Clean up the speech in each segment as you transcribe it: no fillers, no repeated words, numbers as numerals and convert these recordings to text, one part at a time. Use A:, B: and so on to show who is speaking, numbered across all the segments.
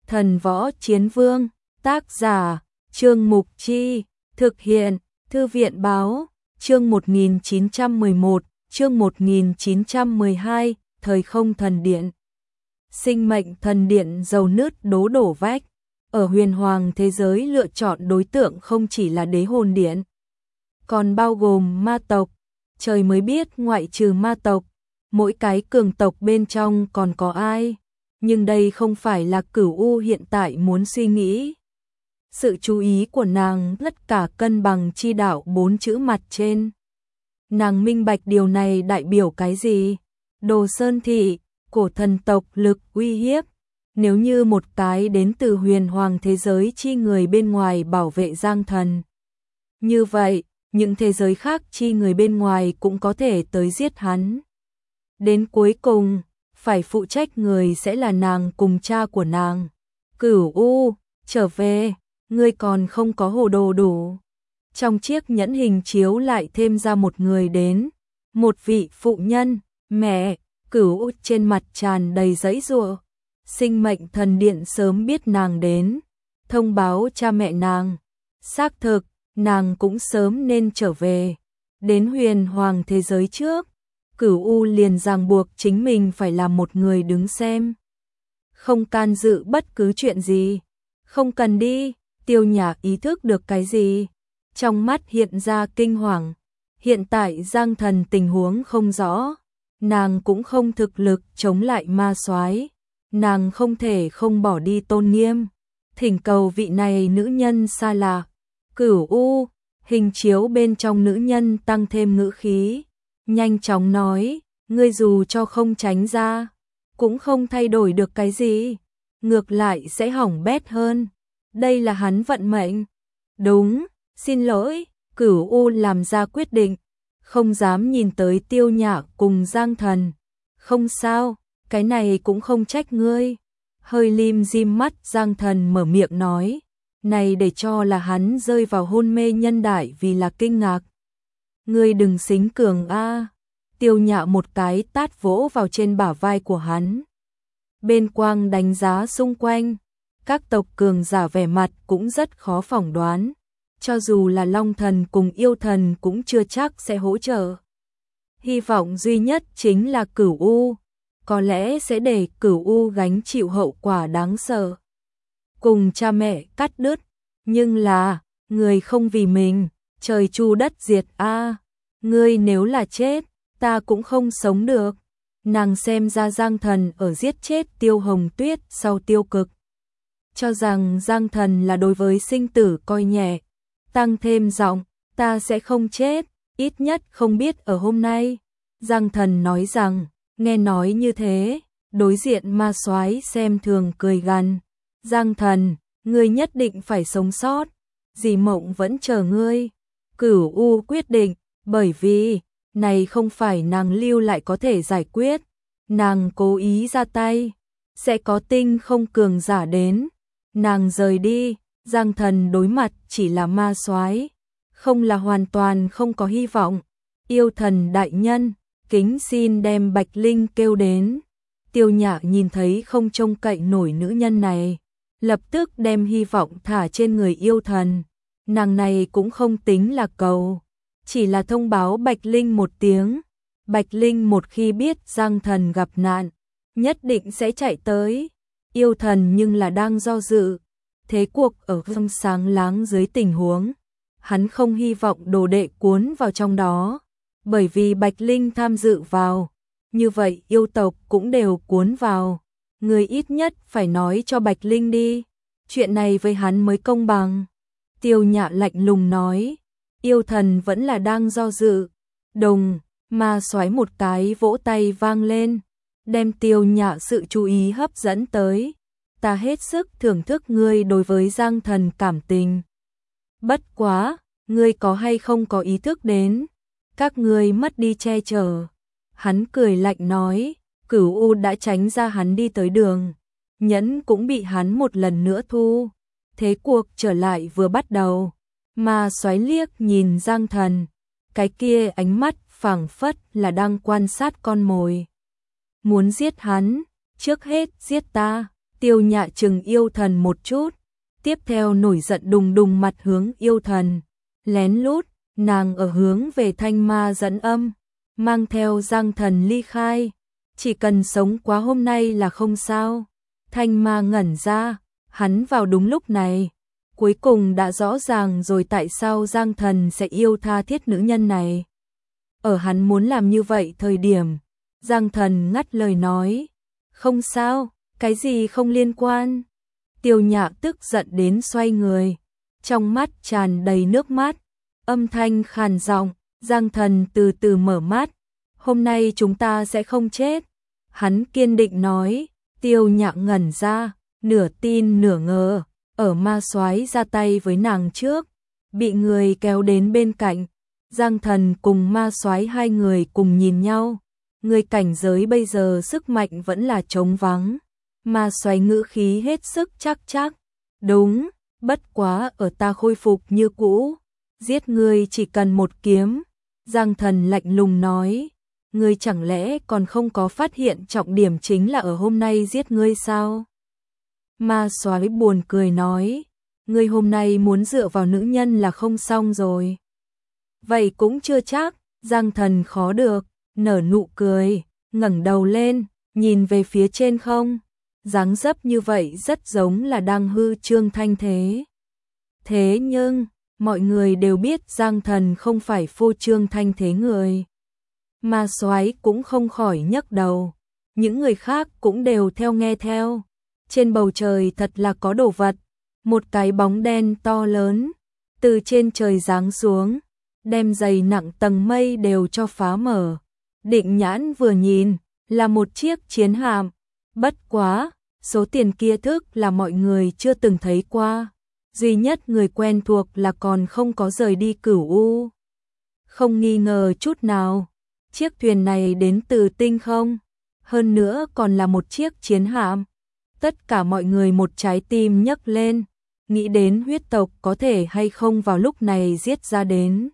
A: Thần Võ Chiến Vương, tác giả, Trương Mục Chi, thực hiện, Thư viện Báo, chương 1911, chương 1912, Thời Không Thần Điện. Sinh mệnh thần điện dầu nứt đố đổ vách. Ở huyền hoàng thế giới lựa chọn đối tượng không chỉ là đế hồn điện, còn bao gồm ma tộc. Trời mới biết ngoại trừ ma tộc, mỗi cái cường tộc bên trong còn có ai. Nhưng đây không phải là Cửu U hiện tại muốn suy nghĩ. Sự chú ý của nàng tất cả cân bằng chi đạo 4 chữ mặt trên. Nàng minh bạch điều này đại biểu cái gì? Đồ Sơn Thị, cổ thần tộc lực uy hiếp. Nếu như một cái đến từ huyền hoàng thế giới chi người bên ngoài bảo vệ Giang Thần. Như vậy, những thế giới khác chi người bên ngoài cũng có thể tới giết hắn. Đến cuối cùng, phải phụ trách người sẽ là nàng cùng cha của nàng. Cửu U, trở về, ngươi còn không có hồ đồ đủ. Trong chiếc nhẫn hình chiếu lại thêm ra một người đến. Một vị phụ nhân, mẹ. Cửu U trên mặt tràn đầy giãy giụa. Sinh mệnh thần điện sớm biết nàng đến, thông báo cha mẹ nàng. Xác thực, nàng cũng sớm nên trở về. Đến huyền hoàng thế giới trước, Cửu U liền ràng buộc chính mình phải làm một người đứng xem. Không can dự bất cứ chuyện gì. Không cần đi. Tiêu Nhã ý thức được cái gì. Trong mắt hiện ra kinh hoàng. Hiện tại Giang Thần tình huống không rõ. Nàng cũng không thực lực chống lại ma soái. Nàng không thể không bỏ đi tôn nghiêm. Thỉnh cầu vị này nữ nhân xa lạ. Cửu U, hình chiếu bên trong nữ nhân tăng thêm ngữ khí. Nhanh chóng nói, ngươi dù cho không tránh ra, cũng không thay đổi được cái gì. Ngược lại sẽ hỏng bét hơn. Đây là hắn vận mệnh. Đúng, xin lỗi, Cửu U làm ra quyết định. Không dám nhìn tới Tiêu Nhã cùng Giang Thần. Không sao, cái này cũng không trách ngươi. Hơi lim dim mắt Giang Thần mở miệng nói. Này để cho là hắn rơi vào hôn mê nhân đại vì là kinh ngạc. Ngươi đừng xính cường a. Tiêu Nhã một cái tát vỗ vào trên bả vai của hắn. Bên quang đánh giá xung quanh. Các tộc cường giả vẻ mặt cũng rất khó phỏng đoán. Cho dù là Long Thần cùng Yêu Thần cũng chưa chắc sẽ hỗ trợ. Hy vọng duy nhất chính là Cửu U. Có lẽ sẽ để Cửu U gánh chịu hậu quả đáng sợ. Cùng cha mẹ cắt đứt. Nhưng là, người không vì mình, trời chu đất diệt a. Ngươi nếu là chết, ta cũng không sống được. Nàng xem ra Giang Thần ở giết chết Tiêu Hồng Tuyết sau tiêu cực. Cho rằng Giang Thần là đối với sinh tử coi nhẹ. Tăng thêm giọng, ta sẽ không chết, ít nhất không biết ở hôm nay. Giang Thần nói rằng, nghe nói như thế, đối diện ma soái xem thường cười gằn. Giang Thần, ngươi nhất định phải sống sót, dì Mộng vẫn chờ ngươi. Cửu U quyết định, bởi vì, này không phải nàng lưu lại có thể giải quyết. Nàng cố ý ra tay, sẽ có tinh không cường giả đến. Nàng rời đi, Giang Thần đối mặt chỉ là ma soái, không là hoàn toàn không có hy vọng. Yêu Thần đại nhân, kính xin đem Bạch Linh kêu đến. Tiêu Nhã nhìn thấy không trông cậy nổi nữ nhân này, lập tức đem hy vọng thả trên người Yêu Thần. Nàng này cũng không tính là cầu, chỉ là thông báo Bạch Linh một tiếng. Bạch Linh một khi biết Giang Thần gặp nạn, nhất định sẽ chạy tới. Yêu Thần nhưng là đang do dự. Thế cuộc ở không sáng láng dưới tình huống, hắn không hy vọng đồ đệ cuốn vào trong đó. Bởi vì Bạch Linh tham dự vào, như vậy yêu tộc cũng đều cuốn vào. Người ít nhất phải nói cho Bạch Linh đi, chuyện này với hắn mới công bằng. Tiêu Nhã lạnh lùng nói. Yêu Thần vẫn là đang do dự. Đồng, ma soái một cái vỗ tay vang lên, đem Tiêu Nhã sự chú ý hấp dẫn tới. Ta hết sức thưởng thức ngươi đối với Giang Thần cảm tình. Bất quá, ngươi có hay không có ý thức đến, các ngươi mất đi che chở. Hắn cười lạnh nói, Cửu U đã tránh ra hắn đi tới đường. Nhẫn cũng bị hắn một lần nữa thu. Thế cuộc trở lại vừa bắt đầu. Mà xoáy liếc nhìn Giang Thần. Cái kia ánh mắt phảng phất là đang quan sát con mồi. Muốn giết hắn, trước hết giết ta. Tiêu Nhạ chừng yêu thần một chút, tiếp theo nổi giận đùng đùng mặt hướng yêu thần, lén lút, nàng ở hướng về Thanh Ma dẫn âm, mang theo Giang Thần ly khai, chỉ cần sống quá hôm nay là không sao. Thanh Ma ngẩn ra, hắn vào đúng lúc này, cuối cùng đã rõ ràng rồi tại sao Giang Thần sẽ yêu tha thiết nữ nhân này. Ở hắn muốn làm như vậy thời điểm, Giang Thần ngắt lời nói, không sao, cái gì không liên quan. Tiêu Nhạ tức giận đến xoay người, trong mắt tràn đầy nước mắt, âm thanh khàn giọng, Giang Thần từ từ mở mắt, hôm nay chúng ta sẽ không chết. Hắn kiên định nói. Tiêu Nhạ ngẩn ra, nửa tin nửa ngờ, ở ma soái ra tay với nàng trước, bị người kéo đến bên cạnh, Giang Thần cùng ma soái hai người cùng nhìn nhau, người cảnh giới bây giờ sức mạnh vẫn là trống vắng, ma soái ngữ khí hết sức chắc, đúng, bất quá ở ta khôi phục như cũ, giết người chỉ cần một kiếm. Giang Thần lạnh lùng nói, ngươi chẳng lẽ còn không có phát hiện trọng điểm chính là ở hôm nay giết ngươi sao? Ma soái buồn cười nói, ngươi hôm nay muốn dựa vào nữ nhân là không xong rồi. Vậy cũng chưa chắc, Giang Thần khó được, nở nụ cười, ngẩng đầu lên, nhìn về phía trên không, dáng dấp như vậy rất giống là đang hư trương thanh thế. Thế nhưng, mọi người đều biết Giang Thần không phải phô trương thanh thế người. Ma soái cũng không khỏi nhấc đầu, những người khác cũng đều theo nghe theo. Trên bầu trời thật là có đồ vật, một cái bóng đen to lớn, từ trên trời giáng xuống, đem dày nặng tầng mây đều cho phá mở. Định nhãn vừa nhìn, là một chiếc chiến hạm, bất quá, số tiền kia thức là mọi người chưa từng thấy qua. Duy nhất người quen thuộc là còn không có rời đi Cửu U. Không nghi ngờ chút nào. Chiếc thuyền này đến từ tinh không, hơn nữa còn là một chiếc chiến hạm. Tất cả mọi người một trái tim nhấc lên, nghĩ đến huyết tộc có thể hay không vào lúc này giết ra đến.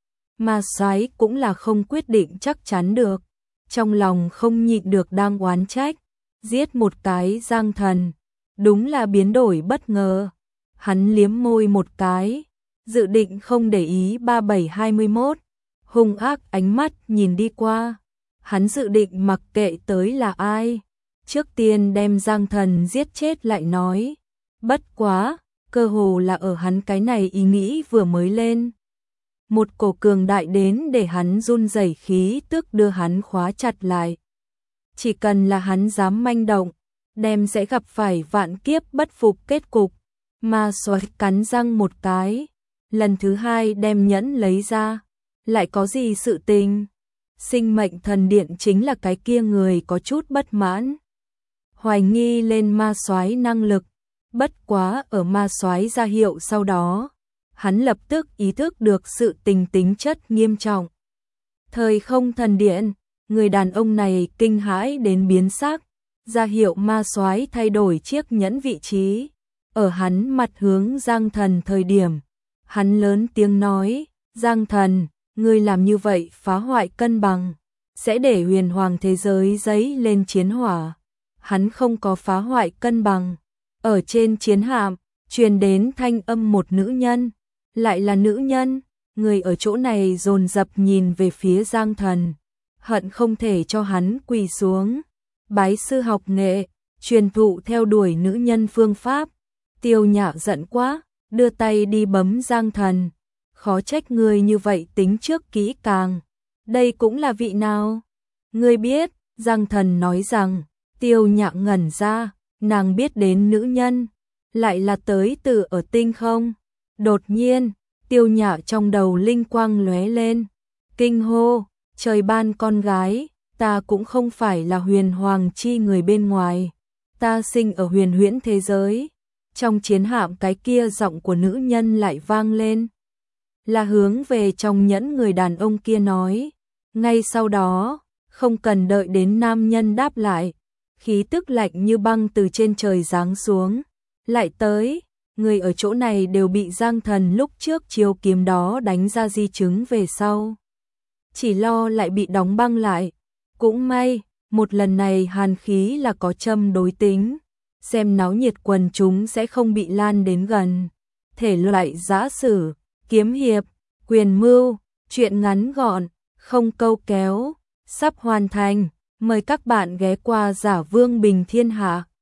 A: Ma soái cũng là không quyết định chắc chắn được, trong lòng không nhịn được đang oán trách, giết một cái Giang Thần, đúng là biến đổi bất ngờ. Hắn liếm môi một cái, dự định không để ý 3721. Hung ác ánh mắt nhìn đi qua, hắn dự định mặc kệ tới là ai, trước tiên đem Giang Thần giết chết lại nói. Bất quá, cơ hồ là ở hắn cái này ý nghĩ vừa mới lên, một cổ cường đại đến để hắn run rẩy khí tức đưa hắn khóa chặt lại. Chỉ cần là hắn dám manh động, đem sẽ gặp phải vạn kiếp bất phục kết cục. Ma soái cắn răng một cái, lần thứ hai đem nhẫn lấy ra. Lại có gì sự tình? Sinh mệnh thần điện chính là cái kia người có chút bất mãn, hoài nghi lên ma soái năng lực. Bất quá ở ma soái ra hiệu sau đó, hắn lập tức ý thức được sự tình tính chất nghiêm trọng. Thời không thần điện, người đàn ông này kinh hãi đến biến sắc, ra hiệu ma soái thay đổi chiếc nhẫn vị trí. Ở hắn mặt hướng Giang Thần thời điểm, hắn lớn tiếng nói, Giang Thần, ngươi làm như vậy phá hoại cân bằng, sẽ để huyền hoàng thế giới dấy lên chiến hỏa. Hắn không có phá hoại cân bằng. Ở trên chiến hạm, truyền đến thanh âm một nữ nhân, lại là nữ nhân, người ở chỗ này dồn dập nhìn về phía Giang Thần, hận không thể cho hắn quỳ xuống, bái sư học nghệ, truyền thụ theo đuổi nữ nhân phương pháp. Tiêu Nhạ giận quá, đưa tay đi bấm Giang Thần. Khó trách ngươi như vậy tính trước kỹ càng. Đây cũng là vị nào? Ngươi biết, Giang Thần nói rằng, Tiêu Nhạ ngẩn ra, nàng biết đến nữ nhân, lại là tới từ ở tinh không. Đột nhiên, Tiêu Nhạ trong đầu linh quang lóe lên, kinh hô, trời ban con gái, ta cũng không phải là huyền hoàng chi người bên ngoài, ta sinh ở huyền huyễn thế giới. Trong chiến hạm cái kia giọng của nữ nhân lại vang lên, là hướng về trong nhẫn người đàn ông kia nói. Ngay sau đó, không cần đợi đến nam nhân đáp lại, khí tức lạnh như băng từ trên trời giáng xuống, lại tới, người ở chỗ này đều bị Giang Thần lúc trước chiêu kiếm đó đánh ra di chứng về sau. Chỉ lo lại bị đóng băng lại, cũng may, một lần này hàn khí là có châm đối tính, xem náo nhiệt quần chúng sẽ không bị lan đến gần. Thể loại giã sử, kiếm hiệp, quyền mưu, truyện ngắn gọn, không câu kéo, sắp hoàn thành. Mời các bạn ghé qua Giả Vương Bình Thiên Hạ.